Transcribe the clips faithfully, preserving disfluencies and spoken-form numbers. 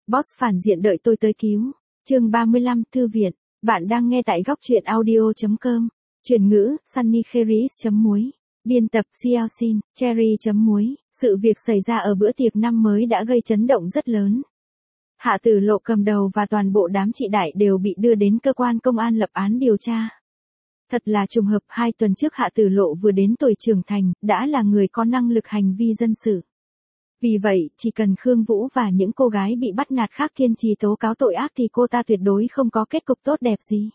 Boss phản diện đợi tôi tới cứu. Chương ba mươi lăm, Thư viện. Bạn đang nghe tại góc truyện audio chấm com. Chuyển ngữ, Sunny Cherries chấm muối. Biên tập, Xiaoxin, Cherry chấm muối. Sự việc xảy ra ở bữa tiệc năm mới đã gây chấn động rất lớn. Hạ Tử Lộ cầm đầu và toàn bộ đám chị đại đều bị đưa đến cơ quan công an lập án điều tra. Thật là trùng hợp, hai tuần trước Hạ Tử Lộ vừa đến tuổi trưởng thành, đã là người có năng lực hành vi dân sự. Vì vậy, chỉ cần Khương Vũ và những cô gái bị bắt nạt khác kiên trì tố cáo tội ác thì cô ta tuyệt đối không có kết cục tốt đẹp gì.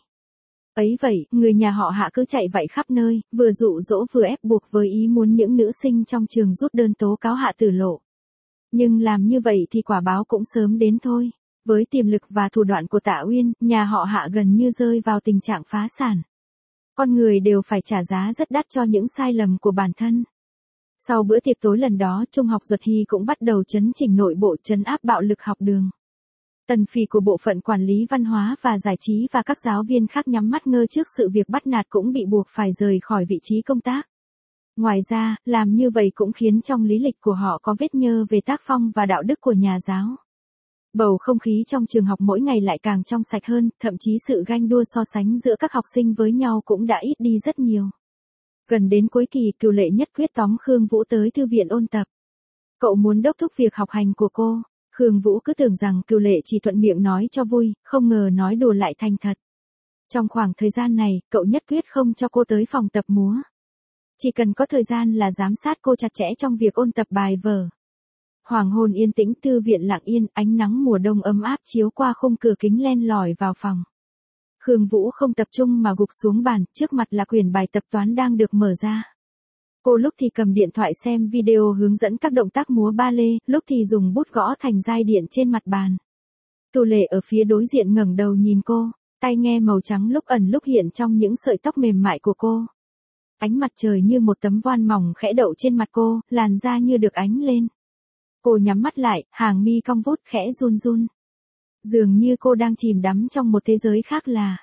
Ấy vậy, người nhà họ Hạ cứ chạy vậy khắp nơi, vừa dụ dỗ vừa ép buộc với ý muốn những nữ sinh trong trường rút đơn tố cáo Hạ Tử Lộ. Nhưng làm như vậy thì quả báo cũng sớm đến thôi. Với tiềm lực và thủ đoạn của Tạ Uyên, nhà họ Hạ gần như rơi vào tình trạng phá sản. Con người đều phải trả giá rất đắt cho những sai lầm của bản thân. Sau bữa tiệc tối lần đó, Trung học Duật Hy cũng bắt đầu chấn chỉnh nội bộ, trấn áp bạo lực học đường. Tần phỉ của bộ phận quản lý văn hóa và giải trí và các giáo viên khác nhắm mắt ngơ trước sự việc bắt nạt cũng bị buộc phải rời khỏi vị trí công tác. Ngoài ra, làm như vậy cũng khiến trong lý lịch của họ có vết nhơ về tác phong và đạo đức của nhà giáo. Bầu không khí trong trường học mỗi ngày lại càng trong sạch hơn, thậm chí sự ganh đua so sánh giữa các học sinh với nhau cũng đã ít đi rất nhiều. Gần đến cuối kỳ, Cửu Lệ nhất quyết tóm Khương Vũ tới thư viện ôn tập. Cậu muốn đốc thúc việc học hành của cô. Khương Vũ cứ tưởng rằng Cửu Lệ chỉ thuận miệng nói cho vui, không ngờ nói đùa lại thành thật. Trong khoảng thời gian này, cậu nhất quyết không cho cô tới phòng tập múa. Chỉ cần có thời gian là giám sát cô chặt chẽ trong việc ôn tập bài vở. Hoàng hôn yên tĩnh, thư viện lặng yên, ánh nắng mùa đông ấm áp chiếu qua khung cửa kính len lỏi vào phòng. Khương Vũ không tập trung mà gục xuống bàn, trước mặt là quyển bài tập toán đang được mở ra. Cô lúc thì cầm điện thoại xem video hướng dẫn các động tác múa ba lê, lúc thì dùng bút gõ thành dai điện trên mặt bàn. Cửu Lệ ở phía đối diện ngẩng đầu nhìn cô, tai nghe màu trắng lúc ẩn lúc hiện trong những sợi tóc mềm mại của cô. Ánh mặt trời như một tấm voan mỏng khẽ đậu trên mặt cô, làn da như được ánh lên. Cô nhắm mắt lại, hàng mi cong vút khẽ run run. Dường như cô đang chìm đắm trong một thế giới khác là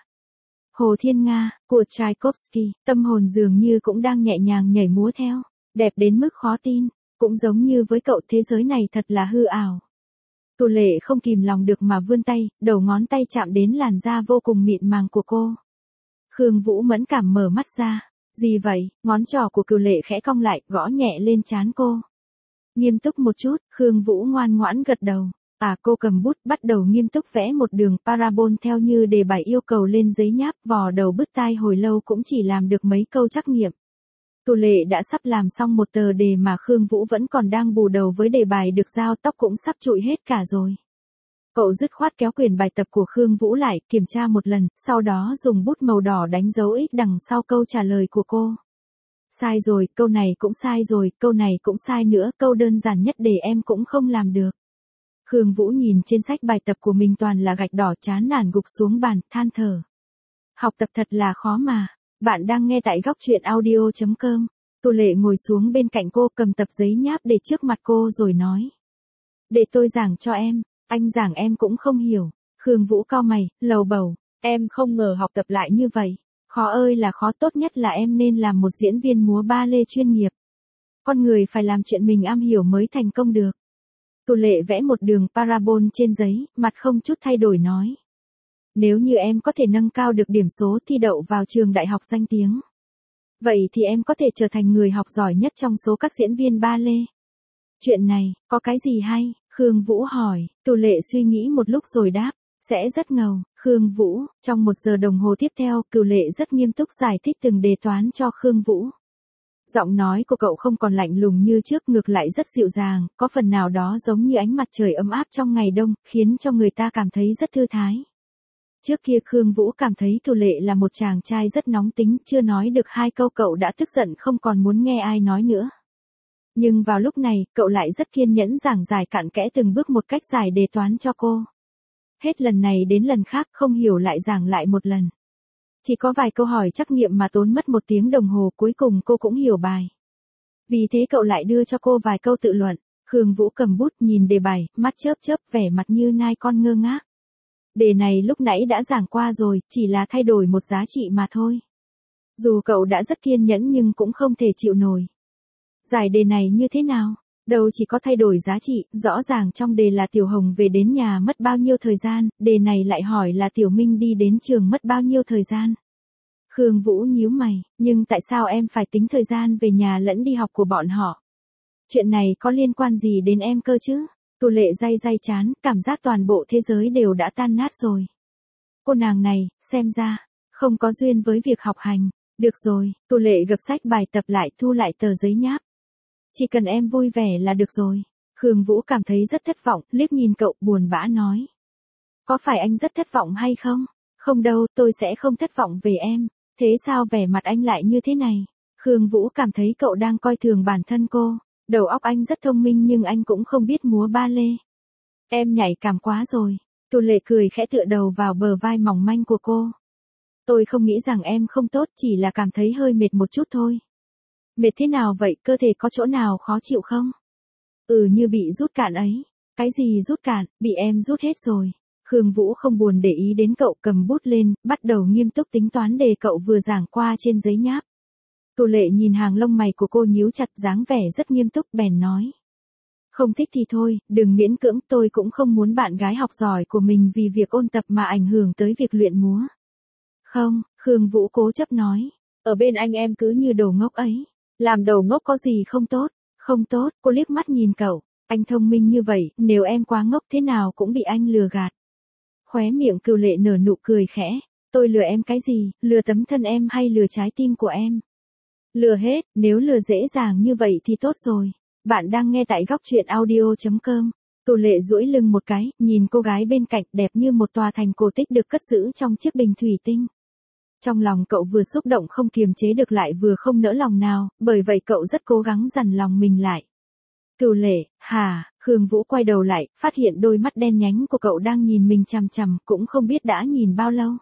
Hồ Thiên Nga, của Tchaikovsky, tâm hồn dường như cũng đang nhẹ nhàng nhảy múa theo, đẹp đến mức khó tin, cũng giống như với cậu thế giới này thật là hư ảo. Cửu Lệ không kìm lòng được mà vươn tay, đầu ngón tay chạm đến làn da vô cùng mịn màng của cô. Khương Vũ mẫn cảm mở mắt ra, gì vậy, ngón trỏ của Cửu Lệ khẽ cong lại, gõ nhẹ lên trán cô. Nghiêm túc một chút, Khương Vũ ngoan ngoãn gật đầu. À, cô cầm bút bắt đầu nghiêm túc vẽ một đường parabol theo như đề bài yêu cầu lên giấy nháp, vò đầu bứt tai hồi lâu cũng chỉ làm được mấy câu trắc nghiệm. Cửu Lệ đã sắp làm xong một tờ đề mà Khương Vũ vẫn còn đang bù đầu với đề bài được giao, tóc cũng sắp trụi hết cả rồi. Cậu dứt khoát kéo quyển bài tập của Khương Vũ lại, kiểm tra một lần, sau đó dùng bút màu đỏ đánh dấu x đằng sau câu trả lời của cô. Sai rồi, câu này cũng sai rồi, câu này cũng sai nữa, câu đơn giản nhất để em cũng không làm được. Khương Vũ nhìn trên sách bài tập của mình toàn là gạch đỏ, chán nản gục xuống bàn, than thở. Học tập thật là khó mà. Bạn đang nghe tại góc truyện audio chấm com. Cửu Lệ ngồi xuống bên cạnh cô, cầm tập giấy nháp để trước mặt cô rồi nói. Để tôi giảng cho em, anh giảng em cũng không hiểu. Khương Vũ cau mày, lầu bầu, em không ngờ học tập lại như vậy. Khó ơi là khó, tốt nhất là em nên làm một diễn viên múa ba lê chuyên nghiệp. Con người phải làm chuyện mình am hiểu mới thành công được. Cửu Lệ vẽ một đường parabol trên giấy, mặt không chút thay đổi nói. Nếu như em có thể nâng cao được điểm số thi đậu vào trường đại học danh tiếng, vậy thì em có thể trở thành người học giỏi nhất trong số các diễn viên ba lê. Chuyện này, có cái gì hay? Khương Vũ hỏi. Cửu Lệ suy nghĩ một lúc rồi đáp. Sẽ rất ngầu. Khương Vũ, trong một giờ đồng hồ tiếp theo, Cửu Lệ rất nghiêm túc giải thích từng đề toán cho Khương Vũ. Giọng nói của cậu không còn lạnh lùng như trước, ngược lại rất dịu dàng, có phần nào đó giống như ánh mặt trời ấm áp trong ngày đông, khiến cho người ta cảm thấy rất thư thái. Trước kia Khương Vũ cảm thấy Cửu Lệ là một chàng trai rất nóng tính, chưa nói được hai câu cậu đã tức giận không còn muốn nghe ai nói nữa. Nhưng vào lúc này, cậu lại rất kiên nhẫn giảng giải cặn kẽ từng bước một cách giải đề toán cho cô. Hết lần này đến lần khác, không hiểu lại giảng lại một lần. Chỉ có vài câu hỏi trắc nghiệm mà tốn mất một tiếng đồng hồ, cuối cùng cô cũng hiểu bài. Vì thế cậu lại đưa cho cô vài câu tự luận. Khương Vũ cầm bút nhìn đề bài, mắt chớp chớp, vẻ mặt như nai con ngơ ngác. Đề này lúc nãy đã giảng qua rồi, chỉ là thay đổi một giá trị mà thôi. Dù cậu đã rất kiên nhẫn nhưng cũng không thể chịu nổi. Giải đề này như thế nào? Đâu chỉ có thay đổi giá trị, rõ ràng trong đề là Tiểu Hồng về đến nhà mất bao nhiêu thời gian, đề này lại hỏi là Tiểu Minh đi đến trường mất bao nhiêu thời gian. Khương Vũ nhíu mày, nhưng tại sao em phải tính thời gian về nhà lẫn đi học của bọn họ? Chuyện này có liên quan gì đến em cơ chứ? Tu Lệ day day chán, cảm giác toàn bộ thế giới đều đã tan nát rồi. Cô nàng này, xem ra, không có duyên với việc học hành. Được rồi, Tu Lệ gập sách bài tập lại thu lại tờ giấy nháp. Chỉ cần em vui vẻ là được rồi. Khương Vũ cảm thấy rất thất vọng, liếc nhìn cậu buồn bã nói. Có phải anh rất thất vọng hay không? Không đâu, tôi sẽ không thất vọng về em. Thế sao vẻ mặt anh lại như thế này? Khương Vũ cảm thấy cậu đang coi thường bản thân cô. Đầu óc anh rất thông minh nhưng anh cũng không biết múa ba lê. Em nhạy cảm quá rồi. Tu Lệ cười khẽ tựa đầu vào bờ vai mỏng manh của cô. Tôi không nghĩ rằng em không tốt, chỉ là cảm thấy hơi mệt một chút thôi. Mệt thế nào vậy, cơ thể có chỗ nào khó chịu không? Ừ, như bị rút cạn ấy. Cái gì rút cạn, bị em rút hết rồi. Khương Vũ không buồn để ý đến cậu, cầm bút lên, bắt đầu nghiêm túc tính toán đề cậu vừa giảng qua trên giấy nháp. Tu Lệ nhìn hàng lông mày của cô nhíu chặt, dáng vẻ rất nghiêm túc, bèn nói. Không thích thì thôi, đừng miễn cưỡng, tôi cũng không muốn bạn gái học giỏi của mình vì việc ôn tập mà ảnh hưởng tới việc luyện múa. Không, Khương Vũ cố chấp nói. Ở bên anh em cứ như đồ ngốc ấy. Làm đồ ngốc có gì không tốt? Không tốt, cô liếc mắt nhìn cậu. Anh thông minh như vậy, nếu em quá ngốc thế nào cũng bị anh lừa gạt. Khóe miệng Cửu Lệ nở nụ cười khẽ. Tôi lừa em cái gì, lừa tấm thân em hay lừa trái tim của em? Lừa hết, nếu lừa dễ dàng như vậy thì tốt rồi. Bạn đang nghe tại góc truyện audio chấm com. Cửu Lệ duỗi lưng một cái, nhìn cô gái bên cạnh đẹp như một tòa thành cổ tích được cất giữ trong chiếc bình thủy tinh. Trong lòng cậu vừa xúc động không kiềm chế được lại vừa không nỡ lòng nào, bởi vậy cậu rất cố gắng dằn lòng mình lại. Cửu Lệ, hả? Khương Vũ quay đầu lại, phát hiện đôi mắt đen nhánh của cậu đang nhìn mình chằm chằm, cũng không biết đã nhìn bao lâu.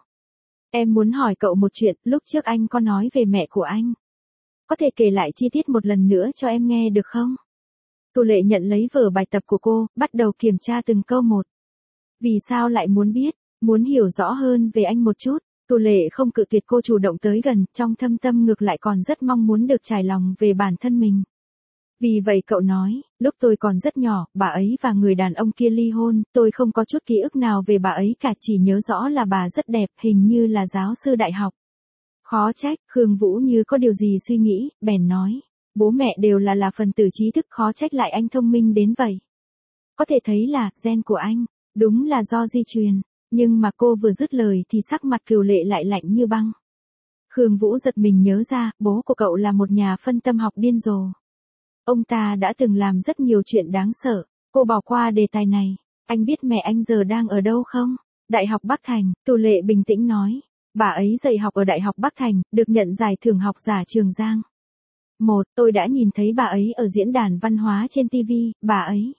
Em muốn hỏi cậu một chuyện, lúc trước anh có nói về mẹ của anh. Có thể kể lại chi tiết một lần nữa cho em nghe được không? Cửu Lệ nhận lấy vở bài tập của cô, bắt đầu kiểm tra từng câu một. Vì sao lại muốn biết, muốn hiểu rõ hơn về anh một chút? Cửu Lệ không cự tuyệt cô chủ động tới gần, trong thâm tâm ngược lại còn rất mong muốn được trải lòng về bản thân mình. Vì vậy cậu nói, lúc tôi còn rất nhỏ, bà ấy và người đàn ông kia ly hôn, tôi không có chút ký ức nào về bà ấy cả, chỉ nhớ rõ là bà rất đẹp, hình như là giáo sư đại học. Khó trách, Khương Vũ như có điều gì suy nghĩ, bèn nói, bố mẹ đều là là phần tử trí thức, khó trách lại anh thông minh đến vậy. Có thể thấy là, gen của anh, đúng là do di truyền, nhưng mà cô vừa dứt lời thì sắc mặt Cửu Lệ lại lạnh như băng. Khương Vũ giật mình nhớ ra, bố của cậu là một nhà phân tâm học điên rồ. Ông ta đã từng làm rất nhiều chuyện đáng sợ, cô bỏ qua đề tài này. Anh biết mẹ anh giờ đang ở đâu không? Đại học Bắc Thành, Cửu Lệ bình tĩnh nói. Bà ấy dạy học ở Đại học Bắc Thành, được nhận giải thưởng học giả Trường Giang. Một, tôi đã nhìn thấy bà ấy ở diễn đàn văn hóa trên ti vi, bà ấy.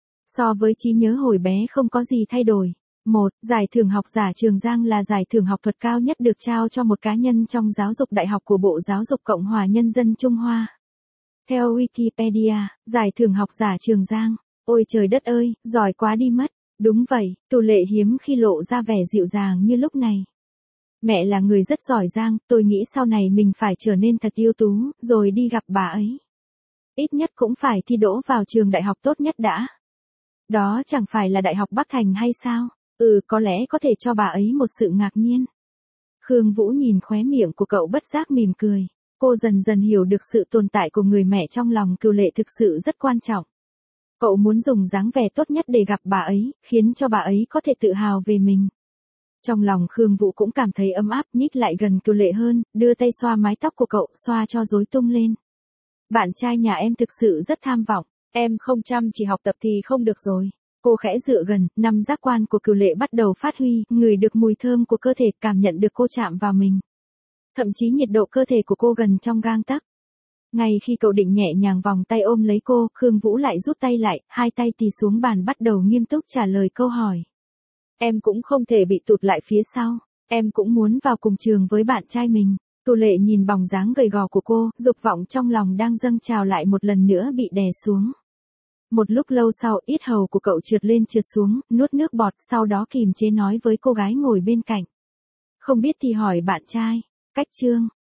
So với trí nhớ hồi bé không có gì thay đổi. Một, giải thưởng học giả Trường Giang là giải thưởng học thuật cao nhất được trao cho một cá nhân trong giáo dục đại học của Bộ Giáo dục Cộng hòa Nhân dân Trung Hoa. Theo Wikipedia, giải thưởng học giả Trường Giang. Ôi trời đất ơi, giỏi quá đi mất. Đúng vậy, Cửu Lệ hiếm khi lộ ra vẻ dịu dàng như lúc này. Mẹ là người rất giỏi giang, tôi nghĩ sau này mình phải trở nên thật ưu tú, rồi đi gặp bà ấy. Ít nhất cũng phải thi đỗ vào trường đại học tốt nhất đã. Đó chẳng phải là Đại học Bắc Thành hay sao? Ừ, có lẽ có thể cho bà ấy một sự ngạc nhiên. Khương Vũ nhìn khóe miệng của cậu bất giác mỉm cười. Cô dần dần hiểu được sự tồn tại của người mẹ trong lòng Cửu Lệ thực sự rất quan trọng. Cậu muốn dùng dáng vẻ tốt nhất để gặp bà ấy, khiến cho bà ấy có thể tự hào về mình. Trong lòng Khương Vũ cũng cảm thấy ấm áp, nhích lại gần Cửu Lệ hơn, đưa tay xoa mái tóc của cậu, xoa cho rối tung lên. Bạn trai nhà em thực sự rất tham vọng, em không chăm chỉ học tập thì không được rồi. Cô khẽ dựa gần, năm giác quan của Cửu Lệ bắt đầu phát huy, ngửi được mùi thơm của cơ thể, cảm nhận được cô chạm vào mình. Thậm chí nhiệt độ cơ thể của cô gần trong gang tấc. Ngay khi cậu định nhẹ nhàng vòng tay ôm lấy cô, Khương Vũ lại rút tay lại, hai tay tì xuống bàn bắt đầu nghiêm túc trả lời câu hỏi. Em cũng không thể bị tụt lại phía sau, em cũng muốn vào cùng trường với bạn trai mình. Cửu Lệ nhìn bóng dáng gầy gò của cô, dục vọng trong lòng đang dâng trào lại một lần nữa bị đè xuống. Một lúc lâu sau, yết hầu của cậu trượt lên trượt xuống, nuốt nước bọt, sau đó kìm chế nói với cô gái ngồi bên cạnh. Không biết thì hỏi bạn trai. Cách chương